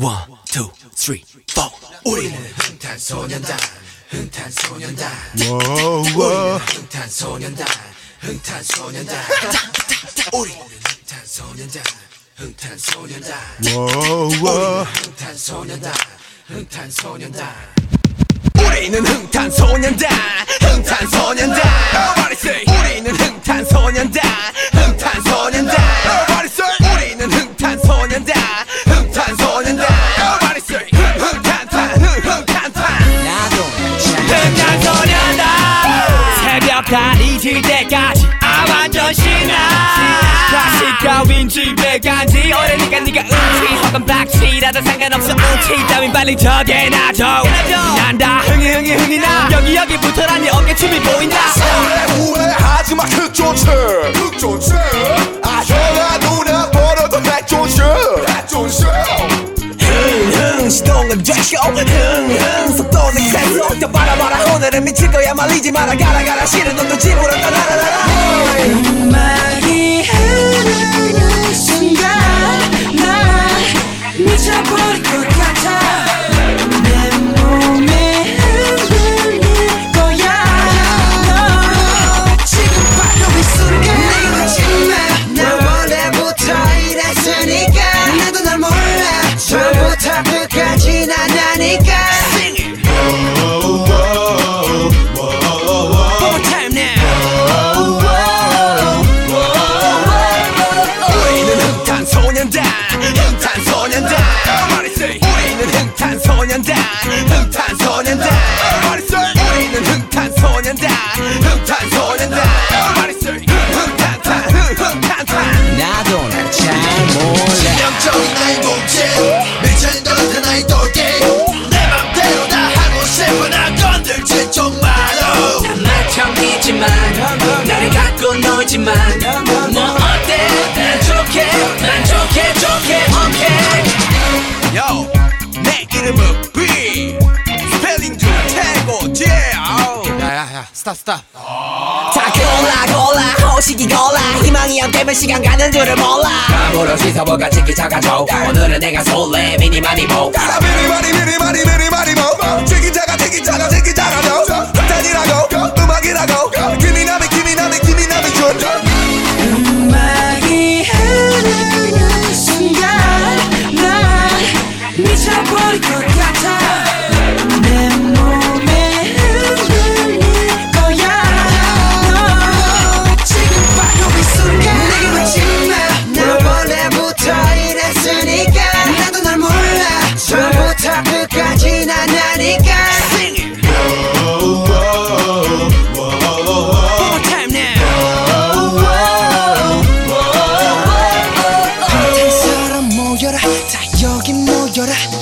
One, two, three, four. 우리는 흥탄소년단, 흥탄소년단. 우리는 흥탄소년단, 흥탄소년단. 우리는 흥탄소년단, 흥탄소년단. 우리는 흥탄소년단, 흥탄소년단. 우리는 흥탄소년단, 흥탄소년단. Nobody say. 우리는 흥탄소년단, 흥탄소년단. Nobody say. 우리는 흥탄소년단, 흥탄소년단. Nobody say. 흥탄탄, 흥탄탄. 나도 흥탄소년단. 새벽까지 질 때까지 완전 신나. 다시 가윈 집에 간지 오래니까 네가 운치 혹은 박치라도 상관없어 운치 따윈 빨리 정해놔줘. 난 다 흥이 나. 여기부터라니 어깨춤이 보인다. 후회하지마 흑조치 아 형아 누나 벌어도 핵존시 흥 시동은 제쇼 흥 속도는 계속 더 바라봐라. 오늘은 미칠 거야 말리지 마라. 가라 싫은 놈도 집으로 떠나라. 음악이 흐르는 순간 난 미쳐버릴 것 같아. 내 몸에 흔들릴 거야. 너 지금 바로 이 순간 내가 거짓말. 난 원래부터 이랬으니까. 나도 널 몰라. 처음부터 끝까지 난 나니까. 흥탄소년단, 흥탄소년단. 우리는 흥탄소년단, 흥탄소년단. 흥탄탄, 흥탄탄. 나도 날 잘 몰라. 영적인 나의 몸짓 미쳐진 너한테 나의 돌기 내 맘대로 다 하고 싶어. 날 건들지 좀 마라. 말청이지만 나를 갖고 놀지만 뭐 어때? 난 좋게 오케이. Yo, 내 이름은 B. 스펠링 중 최고지. 야야야, 스탑. 다 골라 호식이 골라. 희망이 안 되면 시간 가는 줄을 몰라. 감으로 씻어볼까 치키 작아져. 오늘은 내가 설레 미니마니 모. 미니마니 뭐 치기 작아져 흥탄이라고 음악이라고 기미나미 준 음악이 흐르는 순간 난 미쳐버릴 것 같아. 내 몸에 흔들릴 거야. 너 지금 바로 이 순간 내게 거짓말. 난 원래부터 이랬으니까. 나도 널 몰라. 처음부터 끝까지 난 나니까. 다 여기 모여라.